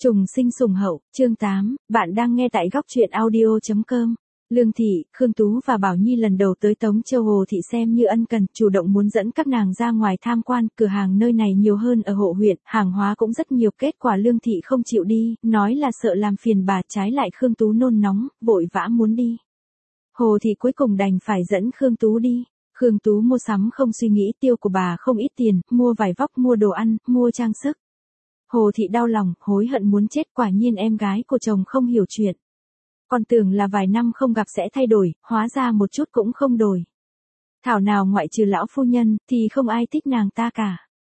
Trùng sinh sùng hậu, chương 8, bạn đang nghe tại góc truyện audio.com. Lương Thị, Khương Tú và Bảo Nhi lần đầu tới Tống Châu Hồ Thị xem như ân cần, chủ động muốn dẫn các nàng ra ngoài tham quan, cửa hàng nơi này nhiều hơn ở hộ huyện, hàng hóa cũng rất nhiều, kết quả Lương Thị không chịu đi, nói là sợ làm phiền bà, trái lại Khương Tú nôn nóng, vội vã muốn đi. Hồ Thị cuối cùng đành phải dẫn Khương Tú đi. Khương Tú mua sắm không suy nghĩ, tiêu của bà không ít tiền, mua vải vóc, mua đồ ăn, mua trang sức. Hồ Thị đau lòng, hối hận muốn chết, quả nhiên em gái của chồng không hiểu chuyện. Còn tưởng là vài năm không gặp sẽ thay đổi, hóa ra một chút cũng không đổi. Thảo nào ngoại trừ lão phu nhân, thì không ai thích nàng ta cả.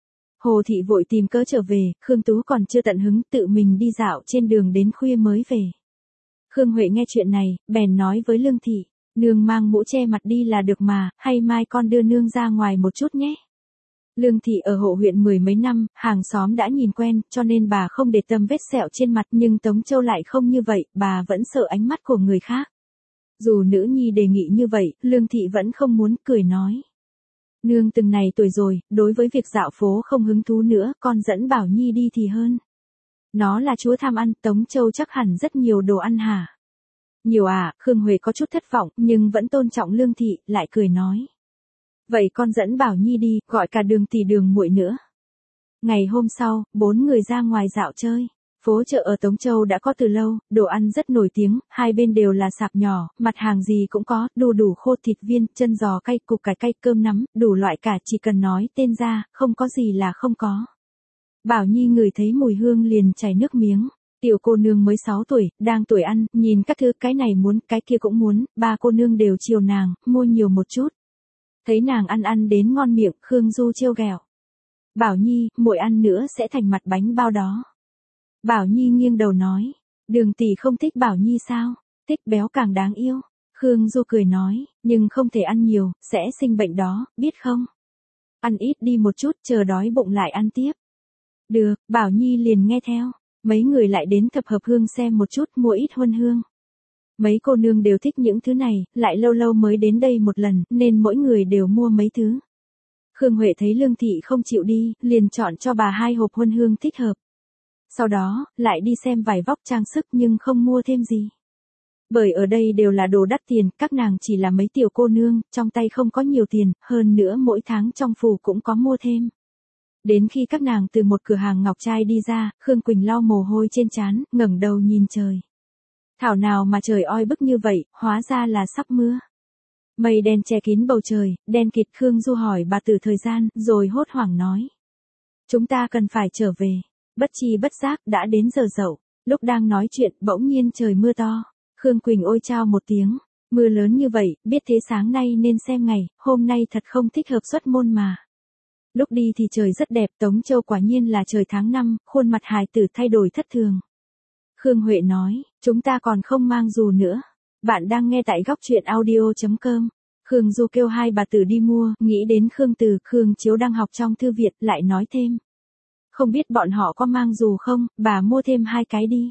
Hồ Thị vội tìm cớ trở về, Khương Tú còn chưa tận hứng, tự mình đi dạo trên đường đến khuya mới về. Khương Huệ nghe chuyện này, bèn nói với Lương Thị, nương mang mũ che mặt đi là được mà, hay mai con đưa nương ra ngoài một chút nhé. Lương Thị ở hộ huyện mười mấy năm, hàng xóm đã nhìn quen, cho nên bà không để tâm vết sẹo trên mặt, nhưng Tống Châu lại không như vậy, bà vẫn sợ ánh mắt của người khác. Dù nữ nhi đề nghị như vậy, Lương Thị vẫn không muốn, cười nói. Nương từng này tuổi rồi, đối với việc dạo phố không hứng thú nữa, con dẫn Bảo Nhi đi thì hơn. Nó là chúa tham ăn, Tống Châu chắc hẳn rất nhiều đồ ăn hả? Nhiều à, Khương Huệ có chút thất vọng, nhưng vẫn tôn trọng Lương Thị, lại cười nói. Vậy con dẫn Bảo Nhi đi, gọi cả Đường tỷ Đường muội nữa. Ngày hôm sau, 4 người ra ngoài dạo chơi. Phố chợ ở Tống Châu đã có từ lâu, đồ ăn rất nổi tiếng, hai bên đều là sạp nhỏ, mặt hàng gì cũng có, đủ khô, thịt viên, chân giò cay, củ cải cay, cơm nắm, đủ loại cả, chỉ cần nói tên ra, không có gì là không có. Bảo Nhi ngửi thấy mùi hương liền chảy nước miếng. Tiểu cô nương mới 6 tuổi, đang tuổi ăn, nhìn các thứ cái này muốn, cái kia cũng muốn, ba cô nương đều chiều nàng, mua nhiều một chút. Thấy nàng ăn đến ngon miệng, Khương Du trêu ghẹo. Bảo Nhi, muội ăn nữa sẽ thành mặt bánh bao đó. Bảo Nhi nghiêng đầu nói, Đường tỷ không thích Bảo Nhi sao? Thích béo càng đáng yêu. Khương Du cười nói, nhưng không thể ăn nhiều, sẽ sinh bệnh đó, biết không? Ăn ít đi một chút, chờ đói bụng lại ăn tiếp. Được, Bảo Nhi liền nghe theo. Mấy người lại đến thập hợp hương xem một chút, mua ít huân hương. Mấy cô nương đều thích những thứ này, lại lâu lâu mới đến đây một lần, nên mỗi người đều mua mấy thứ. Khương Huệ thấy Lương Thị không chịu đi, liền chọn cho bà 2 hộp huân hương thích hợp. Sau đó, lại đi xem vải vóc trang sức nhưng không mua thêm gì. Bởi ở đây đều là đồ đắt tiền, các nàng chỉ là mấy tiểu cô nương, trong tay không có nhiều tiền, hơn nữa mỗi tháng trong phủ cũng có mua thêm. Đến khi các nàng từ một cửa hàng ngọc trai đi ra, Khương Quỳnh lau mồ hôi trên trán, ngẩng đầu nhìn trời. Thảo nào mà trời oi bức như vậy, hóa ra là sắp mưa. Mây đen che kín bầu trời, đen kịt. Khương Du hỏi bà Tử thời gian, rồi hốt hoảng nói. Chúng ta cần phải trở về. Bất tri bất giác, đã đến giờ dậu. Lúc đang nói chuyện, bỗng nhiên trời mưa to. Khương Quỳnh ôi chao một tiếng. Mưa lớn như vậy, biết thế sáng nay nên xem ngày, hôm nay thật không thích hợp xuất môn mà. Lúc đi thì trời rất đẹp, Tống Châu quả nhiên là trời tháng 5, khuôn mặt hài tử thay đổi thất thường. Khương Huệ nói, chúng ta còn không mang dù nữa. Bạn đang nghe tại góc truyện audio.com. Khương Du kêu hai bà Tử đi mua, nghĩ đến Khương Từ, Khương Chiếu đang học trong thư viện, lại nói thêm. Không biết bọn họ có mang dù không, bà mua thêm 2 cái đi.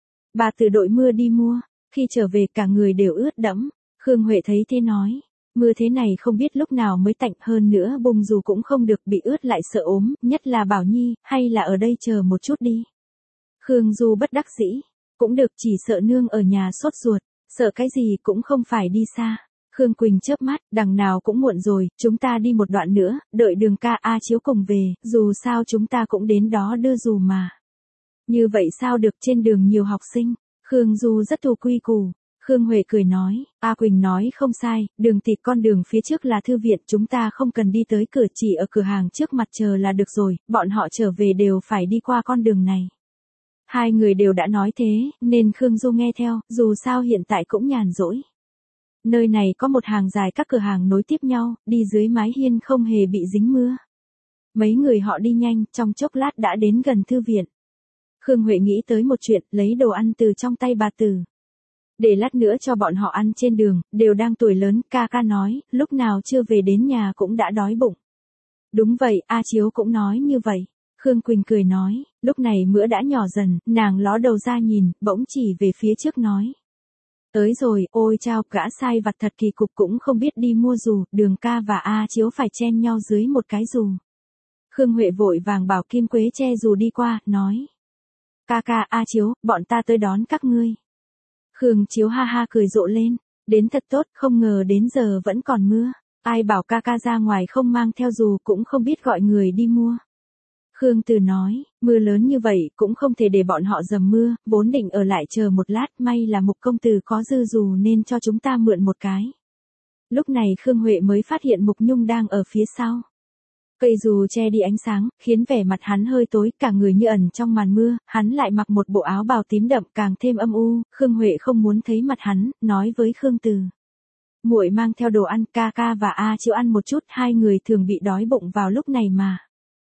Bà Tử đội mưa đi mua, khi trở về cả người đều ướt đẫm. Khương Huệ thấy thế nói, mưa thế này không biết lúc nào mới tạnh, hơn nữa bông dù cũng không được, bị ướt lại sợ ốm, nhất là Bảo Nhi, hay là ở đây chờ một chút đi. Khương Du bất đắc dĩ, cũng được, chỉ sợ nương ở nhà sốt ruột, sợ cái gì cũng không phải đi xa. Khương Quỳnh chớp mắt, đằng nào cũng muộn rồi, chúng ta đi một đoạn nữa, đợi Đường ca A Chiếu cùng về, dù sao chúng ta cũng đến đó đưa dù mà. Như vậy sao được, trên đường nhiều học sinh. Khương Du rất thủ quy củ. Khương Huệ cười nói, A Quỳnh nói không sai, Đường tỷ, con đường phía trước là thư viện, chúng ta không cần đi tới cửa, chỉ ở cửa hàng trước mặt chờ là được rồi, bọn họ trở về đều phải đi qua con đường này. Hai người đều đã nói thế, nên Khương Du nghe theo, dù sao hiện tại cũng nhàn rỗi. Nơi này có một hàng dài các cửa hàng nối tiếp nhau, đi dưới mái hiên không hề bị dính mưa. Mấy người họ đi nhanh, trong chốc lát đã đến gần thư viện. Khương Huệ nghĩ tới một chuyện, lấy đồ ăn từ trong tay bà Tử. Để lát nữa cho bọn họ ăn trên đường, đều đang tuổi lớn, ca ca nói, lúc nào chưa về đến nhà cũng đã đói bụng. Đúng vậy, A Chiếu cũng nói như vậy. Khương Quỳnh cười nói, lúc này mưa đã nhỏ dần, nàng ló đầu ra nhìn, bỗng chỉ về phía trước nói. Tới rồi, ôi chao, gã sai vặt thật kỳ cục, cũng không biết đi mua dù, Đường ca và A Chiếu phải chen nhau dưới một cái dù. Khương Huệ vội vàng bảo Kim Quế che dù đi qua, nói. Ca ca, A Chiếu, bọn ta tới đón các ngươi. Khương Chiếu ha ha cười rộ lên, đến thật tốt, không ngờ đến giờ vẫn còn mưa. Ai bảo ca ca ra ngoài không mang theo dù cũng không biết gọi người đi mua. Khương Từ nói, mưa lớn như vậy cũng không thể để bọn họ dầm mưa, vốn định ở lại chờ một lát, may là Mục công tử có dư dù nên cho chúng ta mượn một cái. Lúc này Khương Huệ mới phát hiện Mục Nhung đang ở phía sau. Cây dù che đi ánh sáng, khiến vẻ mặt hắn hơi tối, cả người như ẩn trong màn mưa, hắn lại mặc một bộ áo bào tím đậm càng thêm âm u, Khương Huệ không muốn thấy mặt hắn, nói với Khương Từ. Muội mang theo đồ ăn, ca ca và A Chiếu ăn một chút, hai người thường bị đói bụng vào lúc này mà.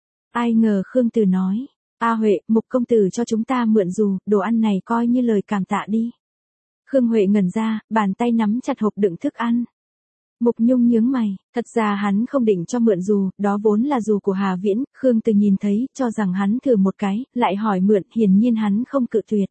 Ai ngờ Khương Từ nói, A Huệ, Mục công tử cho chúng ta mượn dù, đồ ăn này coi như lời cảm tạ đi. Khương Huệ ngẩn ra, bàn tay nắm chặt hộp đựng thức ăn. Mục Nhung nhướng mày, thật ra hắn không định cho mượn dù, đó vốn là dù của Hà Viễn, Khương Từ nhìn thấy, cho rằng hắn thử một cái, lại hỏi mượn, hiển nhiên hắn không cự tuyệt.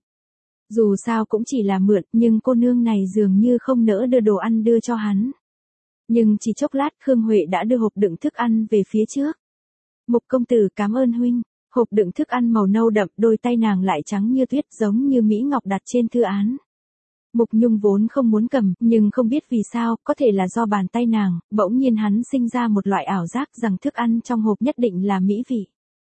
Dù sao cũng chỉ là mượn, nhưng cô nương này dường như không nỡ đưa đồ ăn đưa cho hắn. Nhưng chỉ chốc lát Khương Huệ đã đưa hộp đựng thức ăn về phía trước. Mục công tử cảm ơn huynh. Hộp đựng thức ăn màu nâu đậm, đôi tay nàng lại trắng như tuyết giống như Mỹ Ngọc đặt trên thư án. Mục Nhung vốn không muốn cầm, nhưng không biết vì sao, có thể là do bàn tay nàng, bỗng nhiên hắn sinh ra một loại ảo giác rằng thức ăn trong hộp nhất định là mỹ vị.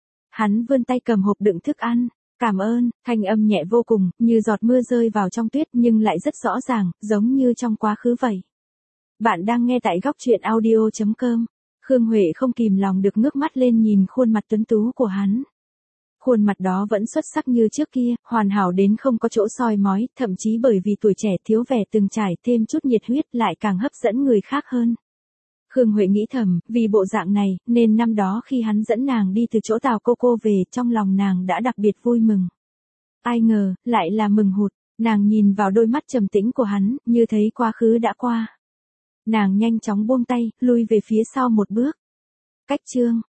Hắn vươn tay cầm hộp đựng thức ăn, cảm ơn, thanh âm nhẹ vô cùng, như giọt mưa rơi vào trong tuyết nhưng lại rất rõ ràng, giống như trong quá khứ vậy. Bạn đang nghe tại góc truyện audio.com. Khương Huệ không kìm lòng được ngước mắt lên nhìn khuôn mặt tuấn tú của hắn. Khuôn mặt đó vẫn xuất sắc như trước kia, hoàn hảo đến không có chỗ soi mói, thậm chí bởi vì tuổi trẻ thiếu vẻ từng trải thêm chút nhiệt huyết lại càng hấp dẫn người khác hơn. Khương Huệ nghĩ thầm, vì bộ dạng này, nên năm đó khi hắn dẫn nàng đi từ chỗ Tào Cô về, trong lòng nàng đã đặc biệt vui mừng. Ai ngờ, lại là mừng hụt, nàng nhìn vào đôi mắt trầm tĩnh của hắn, như thấy quá khứ đã qua. Nàng nhanh chóng buông tay, lui về phía sau một bước. Cách chương